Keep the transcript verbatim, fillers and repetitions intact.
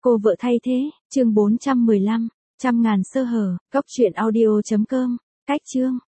Cô vợ thay thế, chương bốn trăm mười lăm, trăm ngàn sơ hở, cốc truyện audio chấm com, cách chương.